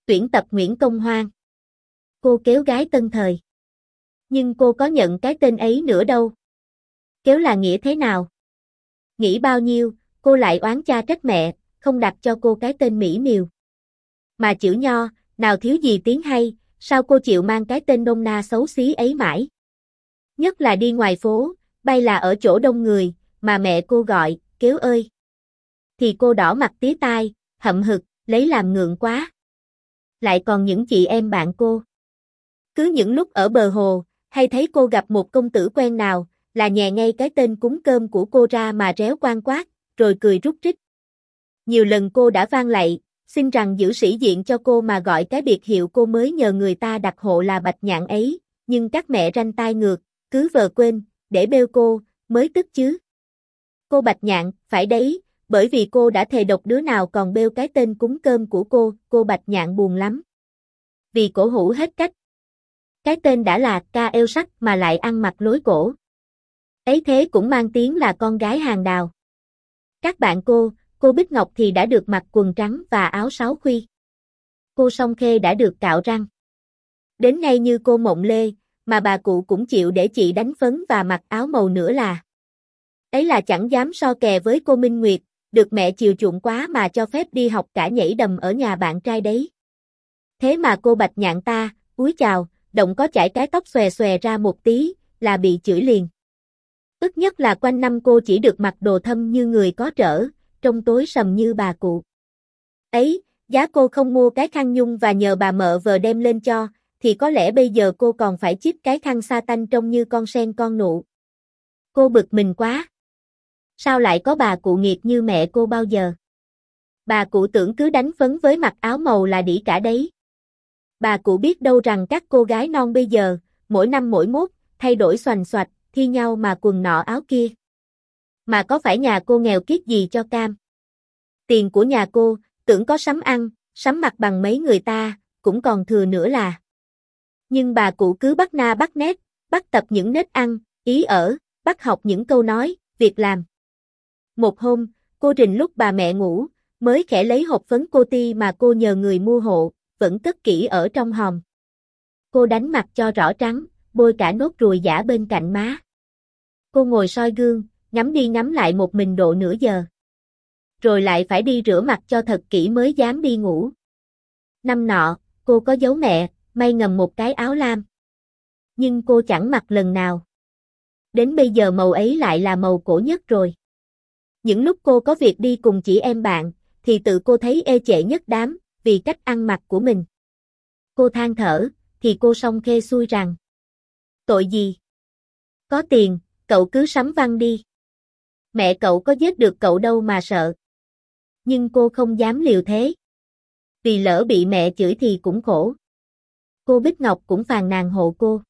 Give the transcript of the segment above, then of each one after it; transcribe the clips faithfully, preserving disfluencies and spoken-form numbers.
Tuyển tập Nguyễn Công Hoan. Cô kéo gái Tân Thời. Nhưng cô có nhận cái tên ấy nữa đâu. Kéo là nghĩa thế nào? Nghĩ bao nhiêu, cô lại oán cha trách mẹ, không đặt cho cô cái tên mỹ miều. Mà chữ Nho, nào thiếu gì tiếng hay, sao cô chịu mang cái tên nôm na xấu xí ấy mãi? Nhất là đi ngoài phố, bay là ở chỗ đông người, mà mẹ cô gọi, kéo ơi. Thì cô đỏ mặt tía tai, hậm hực, lấy làm ngượng quá. Lại còn những chị em bạn cô. Cứ những lúc ở bờ hồ, hay thấy cô gặp một công tử quen nào, là nhè ngay cái tên cúng cơm của cô ra mà réo quan quát, rồi cười rúc rích. Nhiều lần cô đã van lạy, xin rằng giữ sĩ diện cho cô mà gọi cái biệt hiệu cô mới nhờ người ta đặt hộ là Bạch Nhạn ấy, nhưng các mẹ ranh tai ngược, cứ vờ quên, để bêu cô, mới tức chứ. Cô Bạch Nhạn, phải đấy, bởi vì cô đã thề độc đứa nào còn bêu cái tên cúng cơm của cô, cô Bạch Nhạn buồn lắm. Vì cổ hủ hết cách. Cái tên đã là ca eo sắc mà lại ăn mặc lối cổ. Ấy thế cũng mang tiếng là con gái hàng đào. Các bạn cô, cô Bích Ngọc thì đã được mặc quần trắng và áo sáu khuy. Cô Song Khê đã được cạo răng. Đến ngay như cô Mộng Lê, mà bà cụ cũng chịu để chị đánh phấn và mặc áo màu nữa là. Ấy là chẳng dám so kè với cô Minh Nguyệt, được mẹ chiều chuộng quá mà cho phép đi học cả nhảy đầm ở nhà bạn trai đấy. Thế mà cô Bạch Nhạn ta, úi chào, động có chải cái tóc xòe xòe ra một tí, là bị chửi liền. Ức nhất là quanh năm cô chỉ được mặc đồ thâm như người có trở, trong tối sầm như bà cụ. Ấy, giá cô không mua cái khăn nhung và nhờ bà mợ vờ đem lên cho, thì có lẽ bây giờ cô còn phải chích cái khăn sa tanh trông như con sen con nụ. Cô bực mình quá. Sao lại có bà cụ nghiệt như mẹ cô bao giờ? Bà cụ tưởng cứ đánh phấn với mặc áo màu là đĩ cả đấy. Bà cụ biết đâu rằng các cô gái non bây giờ, mỗi năm mỗi mốt, thay đổi xoành xoạch, thi nhau mà quần nọ áo kia. Mà có phải nhà cô nghèo kiết gì cho cam? Tiền của nhà cô, tưởng có sắm ăn, sắm mặc bằng mấy người ta, cũng còn thừa nữa là. Nhưng bà cụ cứ bắt na bắt nét, bắt tập những nết ăn, ý ở, bắt học những câu nói, việc làm. Một hôm, cô Trình lúc bà mẹ ngủ, mới khẽ lấy hộp phấn cô ti mà cô nhờ người mua hộ, vẫn cất kỹ ở trong hòm. Cô đánh mặt cho rõ trắng, bôi cả nốt ruồi giả bên cạnh má. Cô ngồi soi gương, ngắm đi ngắm lại một mình độ nửa giờ. Rồi lại phải đi rửa mặt cho thật kỹ mới dám đi ngủ. Năm nọ, cô có giấu mẹ, may ngầm một cái áo lam. Nhưng cô chẳng mặc lần nào. Đến bây giờ màu ấy lại là màu cổ nhất rồi. Những lúc cô có việc đi cùng chị em bạn, thì tự cô thấy ê chệ nhất đám, vì cách ăn mặc của mình. Cô than thở, thì cô Song Khê xui rằng. Tội gì? Có tiền, cậu cứ sắm văn đi. Mẹ cậu có giết được cậu đâu mà sợ. Nhưng cô không dám liều thế. Vì lỡ bị mẹ chửi thì cũng khổ. Cô Bích Ngọc cũng phàn nàn hộ cô.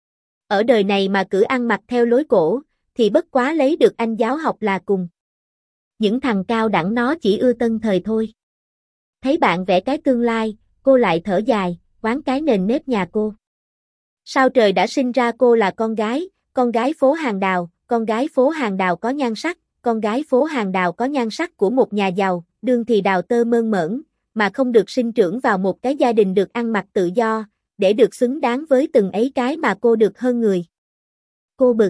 Ở đời này mà cứ ăn mặc theo lối cổ, thì bất quá lấy được anh giáo học là cùng. Những thằng cao đẳng nó chỉ ưa Tân Thời thôi. Thấy bạn vẽ cái tương lai, cô lại thở dài, oán cái nền nếp nhà cô. Sao trời đã sinh ra cô là con gái, con gái phố Hàng Đào, con gái phố Hàng Đào có nhan sắc, con gái phố Hàng Đào có nhan sắc của một nhà giàu, đương thì đào tơ mơn mởn, mà không được sinh trưởng vào một cái gia đình được ăn mặc tự do, để được xứng đáng với từng ấy cái mà cô được hơn người. Cô bực.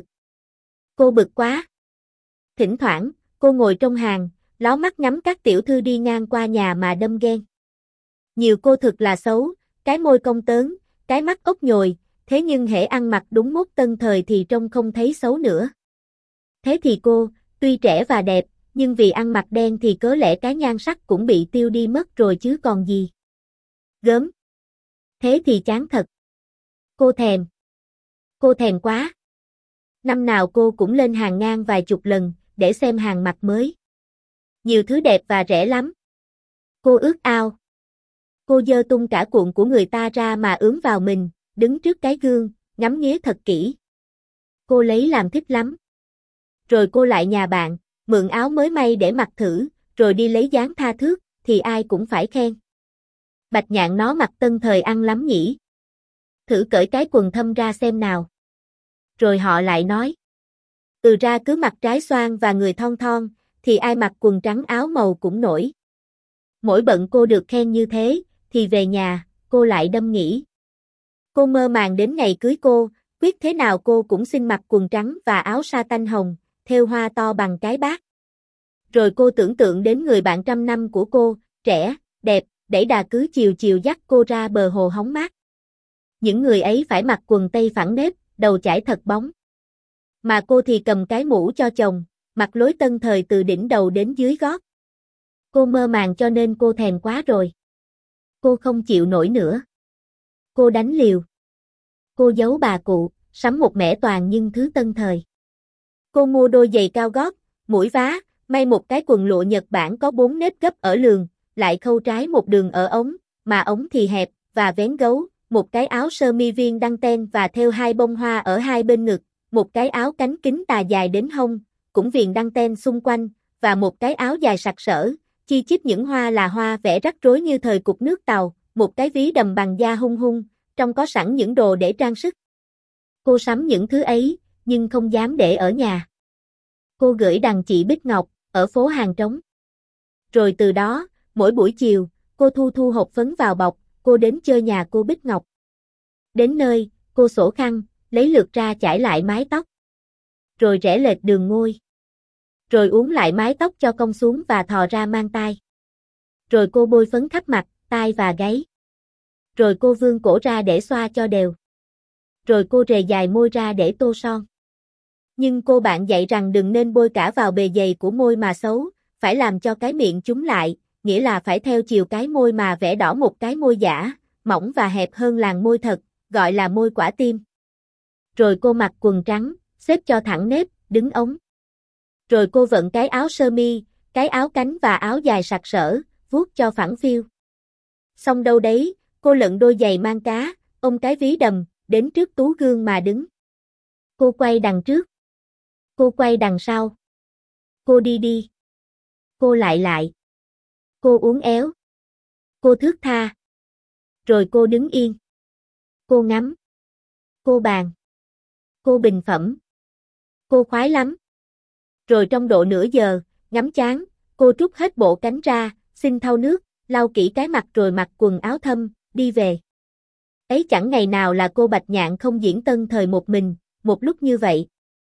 Cô bực quá. Thỉnh thoảng, cô ngồi trong hàng, ló mắt ngắm các tiểu thư đi ngang qua nhà mà đâm ghen. Nhiều cô thực là xấu, cái môi cong tớn, cái mắt ốc nhồi, thế nhưng hễ ăn mặc đúng mốt Tân Thời thì trông không thấy xấu nữa. Thế thì cô, tuy trẻ và đẹp, nhưng vì ăn mặc đen thì cớ lẽ cái nhan sắc cũng bị tiêu đi mất rồi chứ còn gì. Gớm. Thế thì chán thật. Cô thèm. Cô thèm quá. Năm nào cô cũng lên hàng ngang vài chục lần, để xem hàng mặc mới. Nhiều thứ đẹp và rẻ lắm. Cô ước ao. Cô giơ tung cả cuộn của người ta ra mà ướm vào mình, đứng trước cái gương, ngắm nghía thật kỹ. Cô lấy làm thích lắm. Rồi cô lại nhà bạn, mượn áo mới may để mặc thử, rồi đi lấy dáng tha thước, thì ai cũng phải khen. Bạch Nhạn nó mặc Tân Thời ăn lắm nhỉ. Thử cởi cái quần thâm ra xem nào. Rồi họ lại nói. Ừ ra cứ mặc trái xoan và người thon thon, thì ai mặc quần trắng áo màu cũng nổi. Mỗi bận cô được khen như thế, thì thì về nhà, cô lại đâm nghĩ. Cô mơ màng đến ngày cưới cô, quyết thế nào cô cũng xin mặc quần trắng và áo sa tanh hồng, thêu hoa to bằng cái bát. Rồi cô tưởng tượng đến người bạn trăm năm của cô, trẻ, đẹp, đẩy đà cứ chiều chiều dắt cô ra bờ hồ hóng mát. Những người ấy phải mặc quần tây phẳng nếp, đầu chải thật bóng. Mà cô thì cầm cái mũ cho chồng, mặc lối tân thời từ đỉnh đầu đến dưới gót. Cô mơ màng cho nên cô thèm quá rồi. Cô không chịu nổi nữa. Cô đánh liều. Cô giấu bà cụ, sắm một mẻ toàn nhưng thứ tân thời. Cô mua đôi giày cao gót, mũi vá, may một cái quần lụa Nhật Bản có bốn nếp gấp ở lườn, lại khâu trái một đường ở ống, mà ống thì hẹp, và vén gấu, một cái áo sơ mi viên đăng ten và thêu hai bông hoa ở hai bên ngực, một cái áo cánh kín tà dài đến hông, cũng viền đăng ten xung quanh, và một cái áo dài sặc sỡ, chi chít những hoa là hoa vẽ rắc rối như thời cục nước tàu, một cái ví đầm bằng da hung hung, trong có sẵn những đồ để trang sức. Cô sắm những thứ ấy, nhưng không dám để ở nhà. Cô gửi đằng chị Bích Ngọc, ở phố Hàng Trống. Rồi từ đó, mỗi buổi chiều, cô thu thu hộp phấn vào bọc, cô đến chơi nhà cô Bích Ngọc. Đến nơi, cô xổ khăn, lấy lượt ra chải lại mái tóc. Rồi rẽ lệch đường ngôi. Rồi uốn lại mái tóc cho cong xuống và thò ra mang tai. Rồi cô bôi phấn khắp mặt, tai và gáy. Rồi cô vươn cổ ra để xoa cho đều. Rồi cô rề dài môi ra để tô son. Nhưng cô bạn dạy rằng đừng nên bôi cả vào bề dày của môi mà xấu, phải làm cho cái miệng chúng lại, nghĩa là phải theo chiều cái môi mà vẽ đỏ một cái môi giả, mỏng và hẹp hơn làn môi thật, gọi là môi quả tim. Rồi cô mặc quần trắng, xếp cho thẳng nếp, đứng ống. Rồi cô vận cái áo sơ mi, cái áo cánh và áo dài sặc sỡ, vuốt cho phẳng phiu. Xong đâu đấy, cô lận đôi giày mang cá, ôm cái ví đầm, đến trước tú gương mà đứng. Cô quay đằng trước. Cô quay đằng sau. Cô đi đi. Cô lại lại. Cô uốn éo. Cô thướt tha. Rồi cô đứng yên. Cô ngắm. Cô bàn. Cô bình phẩm. Cô khoái lắm. Rồi trong độ nửa giờ, ngắm chán, cô trút hết bộ cánh ra, xin thau nước, lau kỹ cái mặt rồi mặc quần áo thâm, đi về. Ấy chẳng ngày nào là cô Bạch Nhạn không diễn tân thời một mình, một lúc như vậy.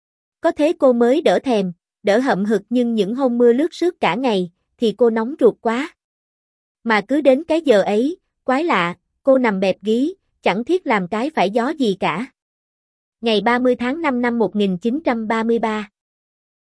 Có thế cô mới đỡ thèm, đỡ hậm hực, nhưng những hôm mưa lướt sướt cả ngày, thì cô nóng ruột quá. Mà cứ đến cái giờ ấy, quái lạ, cô nằm bẹp gí, chẳng thiết làm cái phải gió gì cả. Ngày ba mươi tháng năm năm một nghìn chín trăm ba mươi ba.